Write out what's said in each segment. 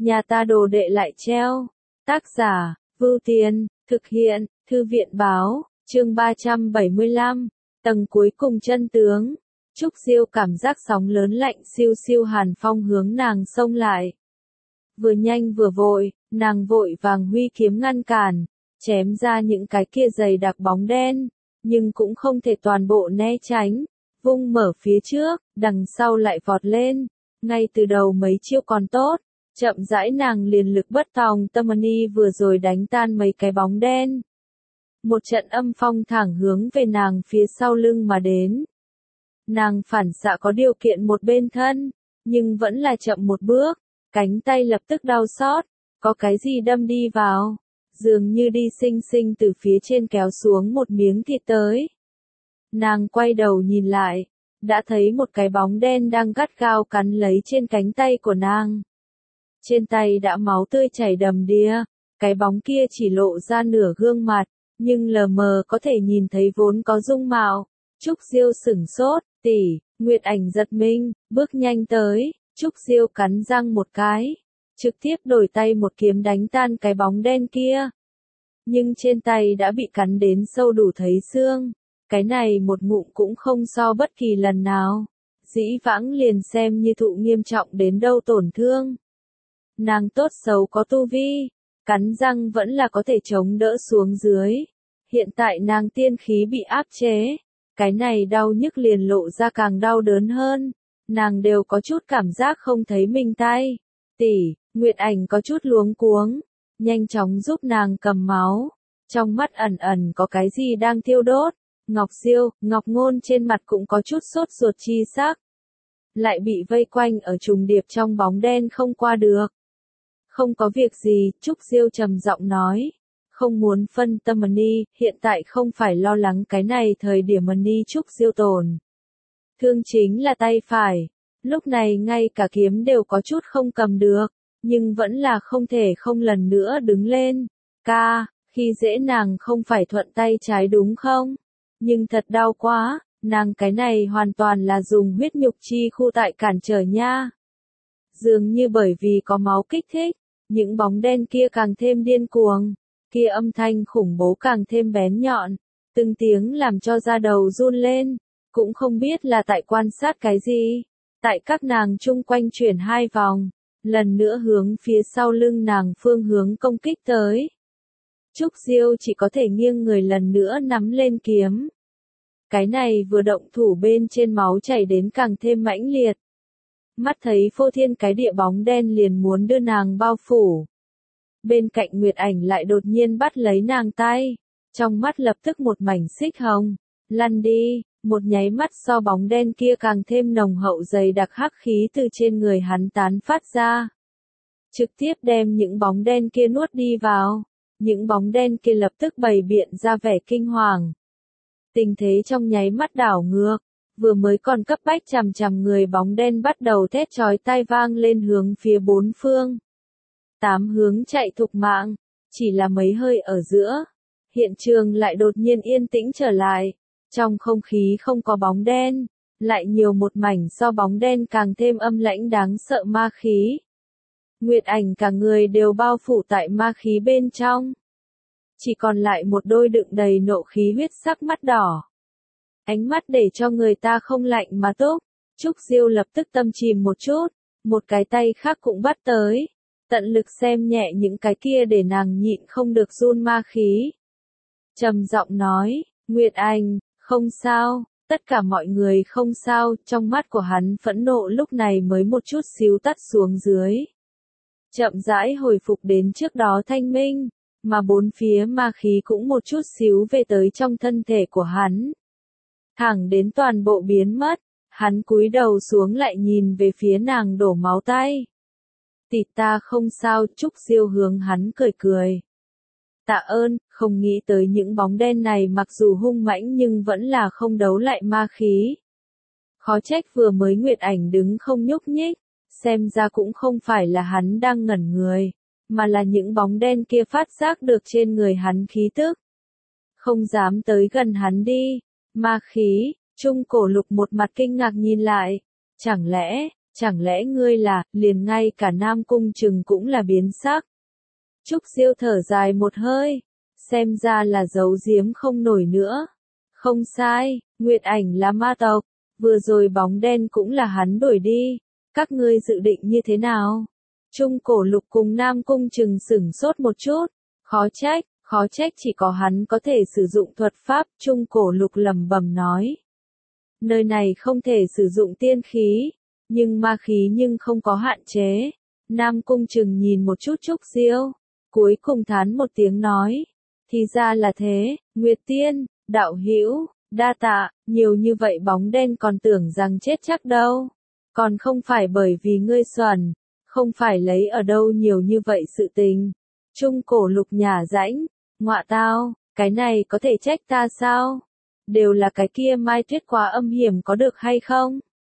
nhà ta đồ đệ lại treo. Tác giả, Vưu Tiên, thực hiện, Thư viện báo, chương 375, tầng cuối cùng chân tướng. Trúc Diêu cảm giác sóng lớn lạnh siêu siêu hàn phong hướng nàng xông lại. Vừa nhanh vừa vội, nàng vội vàng huy kiếm ngăn cản, chém ra những cái kia dày đặc bóng đen, nhưng cũng không thể toàn bộ né tránh, vung mở phía trước, đằng sau lại vọt lên, ngay từ đầu mấy chiêu còn tốt, chậm rãi nàng liền lực bất tòng tâm vừa rồi đánh tan mấy cái bóng đen. Một trận âm phong thẳng hướng về nàng phía sau lưng mà đến. Nàng phản xạ có điều kiện một bên thân, nhưng vẫn là chậm một bước, cánh tay lập tức đau xót, có cái gì đâm đi vào, dường như đi xinh xinh từ phía trên kéo xuống một miếng thịt tới. Nàng quay đầu nhìn lại, đã thấy một cái bóng đen đang gắt gao cắn lấy trên cánh tay của nàng. Trên tay đã máu tươi chảy đầm đìa, cái bóng kia chỉ lộ ra nửa gương mặt, nhưng lờ mờ có thể nhìn thấy vốn có dung mạo. Trúc Diêu sửng sốt, tỷ, Nguyệt Ảnh giật mình, bước nhanh tới, Trúc Diêu cắn răng một cái, trực tiếp đổi tay một kiếm đánh tan cái bóng đen kia. Nhưng trên tay đã bị cắn đến sâu đủ thấy xương, cái này một ngụm cũng không so bất kỳ lần nào. Dĩ vãng liền xem như thụ nghiêm trọng đến đâu tổn thương. Nàng tốt xấu có tu vi, cắn răng vẫn là có thể chống đỡ xuống dưới. Hiện tại nàng tiên khí bị áp chế, cái này đau nhức liền lộ ra càng đau đớn hơn, nàng đều có chút cảm giác không thấy mình tay. Tỷ, Nguyệt Ảnh có chút luống cuống, nhanh chóng giúp nàng cầm máu, trong mắt ẩn ẩn có cái gì đang thiêu đốt. Ngọc Diêu, Ngọc Ngôn trên mặt cũng có chút sốt ruột chi sắc. Lại bị vây quanh ở trùng điệp trong bóng đen không qua được. Không có việc gì, Trúc Diêu trầm giọng nói. Không muốn phân tâm hiện tại không phải lo lắng cái này thời điểm Trúc Diêu tổn. Thương chính là tay phải. Lúc này ngay cả kiếm đều có chút không cầm được, nhưng vẫn là không thể không lần nữa đứng lên. Ca, khi dễ nàng không phải thuận tay trái đúng không? Nhưng thật đau quá, nàng cái này hoàn toàn là dùng huyết nhục chi khu tại cản trở nha. Dường như bởi vì có máu kích thích, những bóng đen kia càng thêm điên cuồng, kia âm thanh khủng bố càng thêm bén nhọn, từng tiếng làm cho da đầu run lên, cũng không biết là tại quan sát cái gì. Tại các nàng chung quanh chuyển hai vòng, lần nữa hướng phía sau lưng nàng phương hướng công kích tới. Trúc Diêu chỉ có thể nghiêng người lần nữa nắm lên kiếm. Cái này vừa động thủ bên trên máu chảy đến càng thêm mãnh liệt. Mắt thấy phô thiên cái địa bóng đen liền muốn đưa nàng bao phủ. Bên cạnh Nguyệt Ảnh lại đột nhiên bắt lấy nàng tay, trong mắt lập tức một mảnh xích hồng. Lăn đi, một nháy mắt so bóng đen kia càng thêm nồng hậu dày đặc hắc khí từ trên người hắn tán phát ra. Trực tiếp đem những bóng đen kia nuốt đi vào. Những bóng đen kia lập tức bày biện ra vẻ kinh hoàng. Tình thế trong nháy mắt đảo ngược, vừa mới còn cấp bách chằm chằm người bóng đen bắt đầu thét chói tai vang lên hướng phía bốn phương. Tám hướng chạy thục mạng, chỉ là mấy hơi ở giữa. Hiện trường lại đột nhiên yên tĩnh trở lại, trong không khí không có bóng đen, lại nhiều một mảnh so bóng đen càng thêm âm lãnh đáng sợ ma khí. Nguyệt Ảnh cả người đều bao phủ tại ma khí bên trong. Chỉ còn lại một đôi đựng đầy nộ khí huyết sắc mắt đỏ. Ánh mắt để cho người ta không lạnh mà túc. Trúc Diêu lập tức tâm chìm một chút, một cái tay khác cũng bắt tới. Tận lực xem nhẹ những cái kia để nàng nhịn không được run ma khí. Trầm giọng nói, Nguyệt Ảnh, không sao, tất cả mọi người không sao, trong mắt của hắn phẫn nộ lúc này mới một chút xíu tắt xuống dưới. Chậm rãi hồi phục đến trước đó thanh minh, mà bốn phía ma khí cũng một chút xíu về tới trong thân thể của hắn. Thẳng đến toàn bộ biến mất, hắn cúi đầu xuống lại nhìn về phía nàng đổ máu tay. Tỷ ta không sao, Trúc Diêu hướng hắn cười cười. Tạ ơn, không nghĩ tới những bóng đen này mặc dù hung mãnh nhưng vẫn là không đấu lại ma khí. Khó trách vừa mới Nguyệt Ảnh đứng không nhúc nhích, xem ra cũng không phải là hắn đang ngẩn người, mà là những bóng đen kia phát giác được trên người hắn khí tức. Không dám tới gần hắn đi, ma khí, Trung Cổ Lục một mặt kinh ngạc nhìn lại, chẳng lẽ, Chẳng lẽ ngươi là, liền ngay cả Nam Cung Trừng cũng là biến sắc. Trúc Diêu thở dài một hơi, xem ra là giấu giếm không nổi nữa. Không sai, Nguyệt Ảnh là ma tộc, vừa rồi bóng đen cũng là hắn đuổi đi, các ngươi dự định như thế nào? Trung Cổ Lục cùng Nam Cung Trừng sửng sốt một chút, khó trách chỉ có hắn có thể sử dụng thuật pháp, Trung Cổ Lục lẩm bẩm nói. Nơi này không thể sử dụng tiên khí, nhưng ma khí nhưng không có hạn chế. Nam Cung Trừng nhìn một chút Trúc Diêu, cuối cùng thán một tiếng nói, thì ra là thế, Nguyệt Tiên, đạo hữu, đa tạ, nhiều như vậy bóng đen còn tưởng rằng chết chắc đâu. Còn không phải bởi vì ngươi xuẩn, không phải lấy ở đâu nhiều như vậy sự tình. Trung Cổ Lục nhả rãnh, ngọa tao, cái này có thể trách ta sao? Đều là cái kia Mai Tuyết quá âm hiểm có được hay không?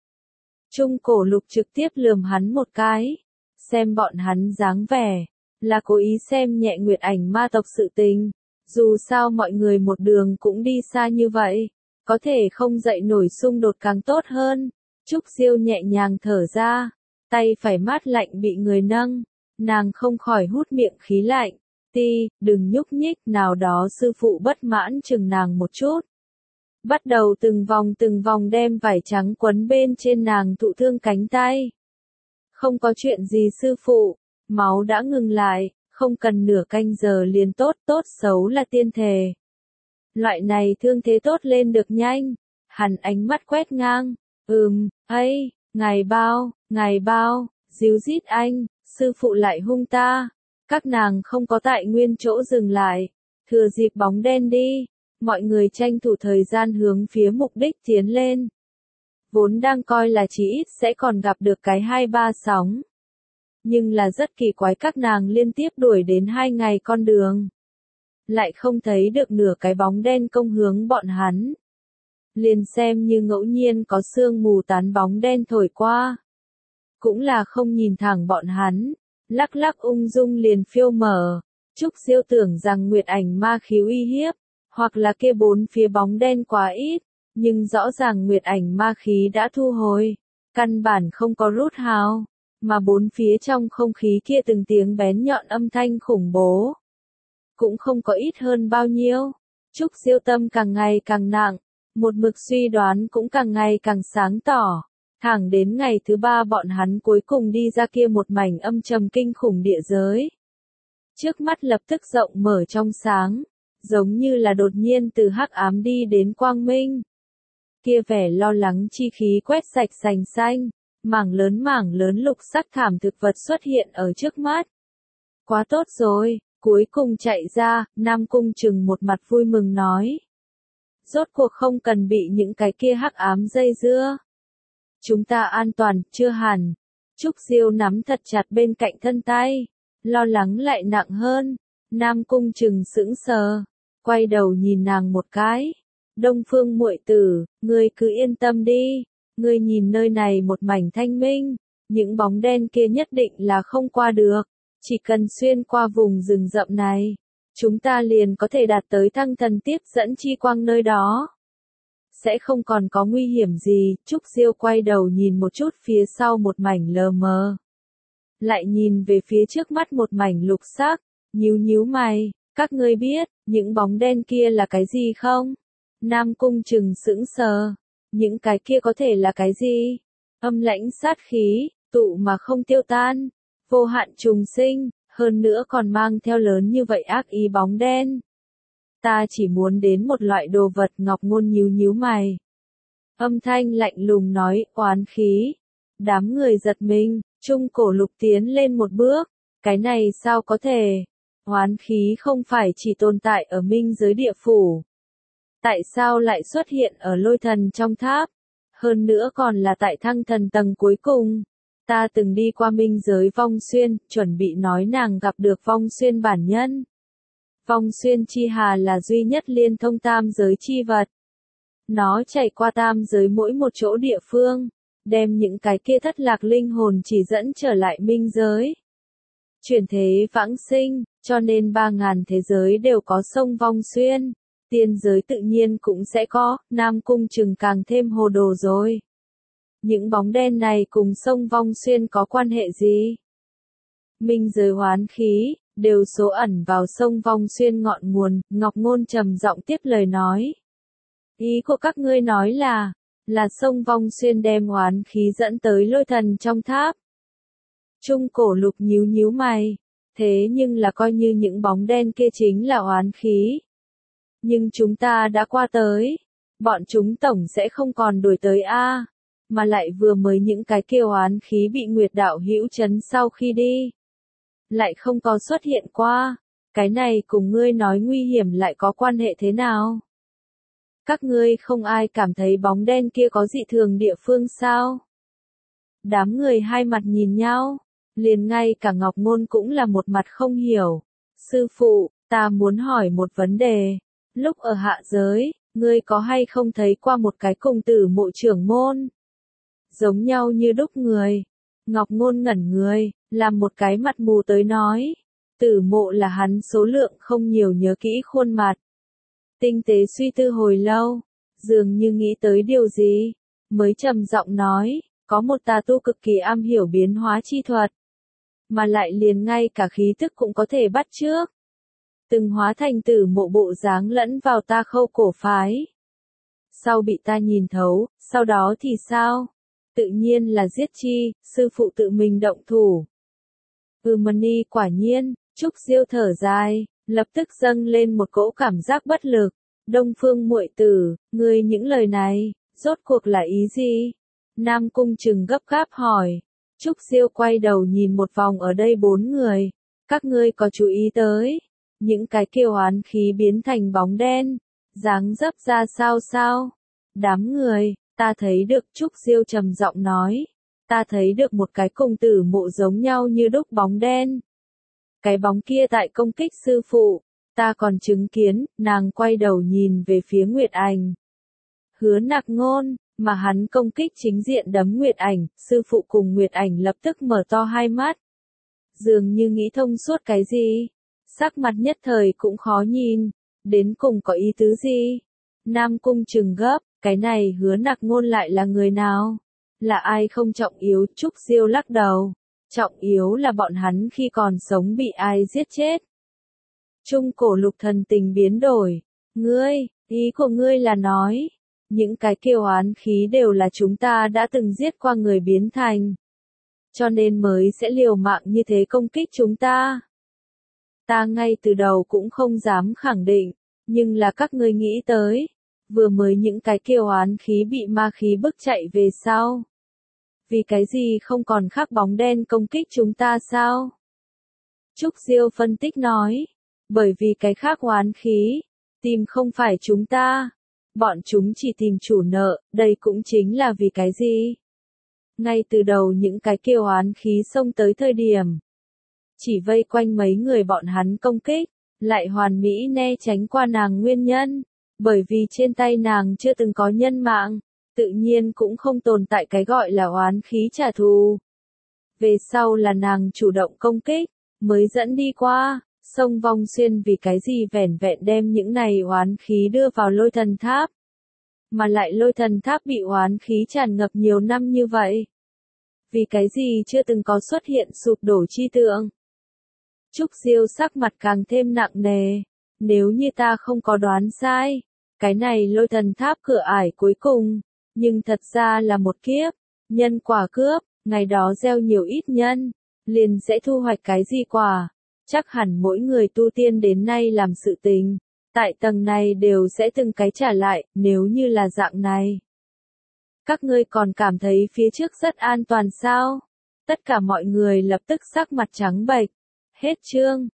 Trung Cổ Lục trực tiếp lườm hắn một cái, xem bọn hắn dáng vẻ, là cố ý xem nhẹ Nguyệt Ảnh ma tộc sự tình. Dù sao mọi người một đường cũng đi xa như vậy, có thể không dậy nổi xung đột càng tốt hơn. Trúc Diêu nhẹ nhàng thở ra, tay phải mát lạnh bị người nâng, nàng không khỏi hút miệng khí lạnh. Ti, đừng nhúc nhích, nào đó sư phụ bất mãn chừng nàng một chút. Bắt đầu từng vòng đem vải trắng quấn bên trên nàng thụ thương cánh tay. Không có chuyện gì sư phụ, máu đã ngừng lại, không cần nửa canh giờ liền tốt, tốt xấu là tiên thể. Loại này thương thế tốt lên được nhanh, hắn ánh mắt quét ngang, ấy, ngài bao, díu dít anh, sư phụ lại hung ta. Các nàng không có tại nguyên chỗ dừng lại, thừa dịp bóng đen đi, mọi người tranh thủ thời gian hướng phía mục đích tiến lên. Vốn đang coi là chỉ ít sẽ còn gặp được cái 2-3 sóng. Nhưng là rất kỳ quái các nàng liên tiếp đuổi đến 2 ngày con đường. Lại không thấy được nửa cái bóng đen công hướng bọn hắn. Liền xem như ngẫu nhiên có sương mù tán bóng đen thổi qua. Cũng là không nhìn thẳng bọn hắn, lắc lắc ung dung liền phiêu mở. Trúc Diêu tưởng rằng Nguyệt Ảnh ma khí uy hiếp, hoặc là kia bốn phía bóng đen quá ít, nhưng rõ ràng Nguyệt Ảnh ma khí đã thu hồi, căn bản không có rút hao, mà bốn phía trong không khí kia từng tiếng bén nhọn âm thanh khủng bố. Cũng không có ít hơn bao nhiêu. Trúc Diêu tâm càng ngày càng nặng, một mực suy đoán cũng càng ngày càng sáng tỏ. Thẳng đến ngày thứ 3 bọn hắn cuối cùng đi ra kia một mảnh âm trầm kinh khủng địa giới. Trước mắt lập tức rộng mở trong sáng, giống như là đột nhiên từ hắc ám đi đến quang minh. Kia vẻ lo lắng chi khí quét sạch sành xanh, mảng lớn lục sắc thảm thực vật xuất hiện ở trước mắt. Quá tốt rồi, cuối cùng chạy ra, Nam Cung Trừng một mặt vui mừng nói. Rốt cuộc không cần bị những cái kia hắc ám dây dưa. Chúng ta an toàn, chưa hẳn. Trúc Diêu nắm thật chặt bên cạnh thân tay, lo lắng lại nặng hơn. Nam Cung Trừng sững sờ, quay đầu nhìn nàng một cái. Đông Phương muội tử, ngươi cứ yên tâm đi, ngươi nhìn nơi này một mảnh thanh minh, những bóng đen kia nhất định là không qua được, chỉ cần xuyên qua vùng rừng rậm này, chúng ta liền có thể đạt tới Thăng Thần tiếp dẫn chi quang nơi đó. Sẽ không còn có nguy hiểm gì. Trúc Diêu quay đầu nhìn một chút phía sau một mảnh lờ mờ. Lại nhìn về phía trước mắt một mảnh lục sắc, nhíu mày, các ngươi biết, những bóng đen kia là cái gì không? Nam Cung Trừng sững sờ, những cái kia có thể là cái gì? Âm lãnh sát khí, tụ mà không tiêu tan, vô hạn trùng sinh, hơn nữa còn mang theo lớn như vậy ác ý bóng đen. Ta chỉ muốn đến một loại đồ vật. Ngọc Ngôn nhíu mày. Âm thanh lạnh lùng nói, oán khí. Đám người giật mình, Trung Cổ Lục tiến lên một bước. Cái này sao có thể? Oán khí không phải chỉ tồn tại ở minh giới địa phủ. Tại sao lại xuất hiện ở lôi thần trong tháp? Hơn nữa còn là tại Thăng Thần tầng cuối cùng. Ta từng đi qua minh giới Vong Xuyên, chuẩn bị nói nàng gặp được Vong Xuyên bản nhân. Vong Xuyên chi hà là duy nhất liên thông tam giới chi vật. Nó chạy qua tam giới mỗi một chỗ địa phương, đem những cái kia thất lạc linh hồn chỉ dẫn trở lại minh giới. Chuyển thế vãng sinh, cho nên 3.000 thế giới đều có sông Vong Xuyên. Tiên giới tự nhiên cũng sẽ có, Nam Cung Trừng càng thêm hồ đồ rồi. Những bóng đen này cùng sông Vong Xuyên có quan hệ gì? Minh giới hoán khí, đều số ẩn vào sông Vong Xuyên ngọn nguồn, Ngọc Ngôn trầm giọng tiếp lời nói. Ý của các ngươi nói là sông Vong Xuyên đem oán khí dẫn tới lôi thần trong tháp. Trung Cổ Lục nhíu nhíu mày, thế nhưng là coi như những bóng đen kia chính là oán khí. Nhưng chúng ta đã qua tới, bọn chúng tổng sẽ không còn đuổi tới a, mà lại vừa mới những cái kia oán khí bị Nguyệt đạo hữu trấn sau khi đi, lại không có xuất hiện qua, cái này cùng ngươi nói nguy hiểm lại có quan hệ thế nào? Các ngươi không ai cảm thấy bóng đen kia có dị thường địa phương sao? Đám người hai mặt nhìn nhau, liền ngay cả Ngọc Ngôn cũng là một mặt không hiểu. Sư phụ, ta muốn hỏi một vấn đề. Lúc ở hạ giới, ngươi có hay không thấy qua một cái cùng tử mộ trưởng môn? Giống nhau như đúc người. Ngọc Ngôn ngẩn người, làm một cái mặt mù tới nói. Tử mộ là hắn số lượng không nhiều nhớ kỹ khuôn mặt. Tinh tế suy tư hồi lâu, dường như nghĩ tới điều gì, mới trầm giọng nói, có một tà tu cực kỳ am hiểu biến hóa chi thuật, mà lại liền ngay cả khí tức cũng có thể bắt chước. Từng hóa thành tử mộ bộ dáng lẫn vào ta Khâu cổ phái. Sau bị ta nhìn thấu, sau đó thì sao? Tự nhiên là giết chi, sư phụ tự mình động thủ. Mani quả nhiên, Trúc Diêu thở dài, lập tức dâng lên một cỗ cảm giác bất lực. Đông Phương muội tử, ngươi những lời này, rốt cuộc là ý gì? Nam Cung Trừng gấp gáp hỏi. Trúc Diêu quay đầu nhìn một vòng ở đây bốn người. Các ngươi có chú ý tới, những cái kiêu oán khí biến thành bóng đen, dáng dấp ra sao sao? Đám người, ta thấy được, Trúc Diêu trầm giọng nói. Ta thấy được một cái cùng tử mộ giống nhau như đúc bóng đen. Cái bóng kia tại công kích sư phụ, ta còn chứng kiến, nàng quay đầu nhìn về phía Nguyệt Ảnh. Hứa Nặc Ngôn, mà hắn công kích chính diện đấm Nguyệt Ảnh, sư phụ cùng Nguyệt Ảnh lập tức mở to hai mắt. Dường như nghĩ thông suốt cái gì, sắc mặt nhất thời cũng khó nhìn, đến cùng có ý tứ gì. Nam Cung Trừng gấp, cái này Hứa Nặc Ngôn lại là người nào? Là ai không trọng yếu? Trúc Diêu lắc đầu. Trọng yếu là bọn hắn khi còn sống bị ai giết chết. Trung Cổ Lục thần tình biến đổi. Ngươi, ý của ngươi là nói, những cái kiêu oán khí đều là chúng ta đã từng giết qua người biến thành. Cho nên mới sẽ liều mạng như thế công kích chúng ta. Ta ngay từ đầu cũng không dám khẳng định, nhưng là các ngươi nghĩ tới, vừa mới những cái kiêu oán khí bị ma khí bức chạy về sau. Vì cái gì không còn khác bóng đen công kích chúng ta sao? Trúc Diêu phân tích nói, bởi vì cái khác oán khí, tìm không phải chúng ta, bọn chúng chỉ tìm chủ nợ, đây cũng chính là vì cái gì? Ngay từ đầu những cái kiêu oán khí xông tới thời điểm, chỉ vây quanh mấy người bọn hắn công kích, lại hoàn mỹ né tránh qua nàng nguyên nhân, bởi vì trên tay nàng chưa từng có nhân mạng. Tự nhiên cũng không tồn tại cái gọi là oán khí trả thù. Về sau là nàng chủ động công kích, mới dẫn đi qua, sông Vong Xuyên vì cái gì vẻn vẹn đem những này oán khí đưa vào lôi thần tháp. Mà lại lôi thần tháp bị oán khí tràn ngập nhiều năm như vậy. Vì cái gì chưa từng có xuất hiện sụp đổ chi tượng. Trúc Diêu sắc mặt càng thêm nặng nề, nếu như ta không có đoán sai, cái này lôi thần tháp cửa ải cuối cùng. Nhưng thật ra là một kiếp, nhân quả cướp, ngày đó gieo nhiều ít nhân, liền sẽ thu hoạch cái gì quả. Chắc hẳn mỗi người tu tiên đến nay làm sự tình, tại tầng này đều sẽ từng cái trả lại, nếu như là dạng này. Các ngươi còn cảm thấy phía trước rất an toàn sao? Tất cả mọi người lập tức sắc mặt trắng bệch. Hết chương.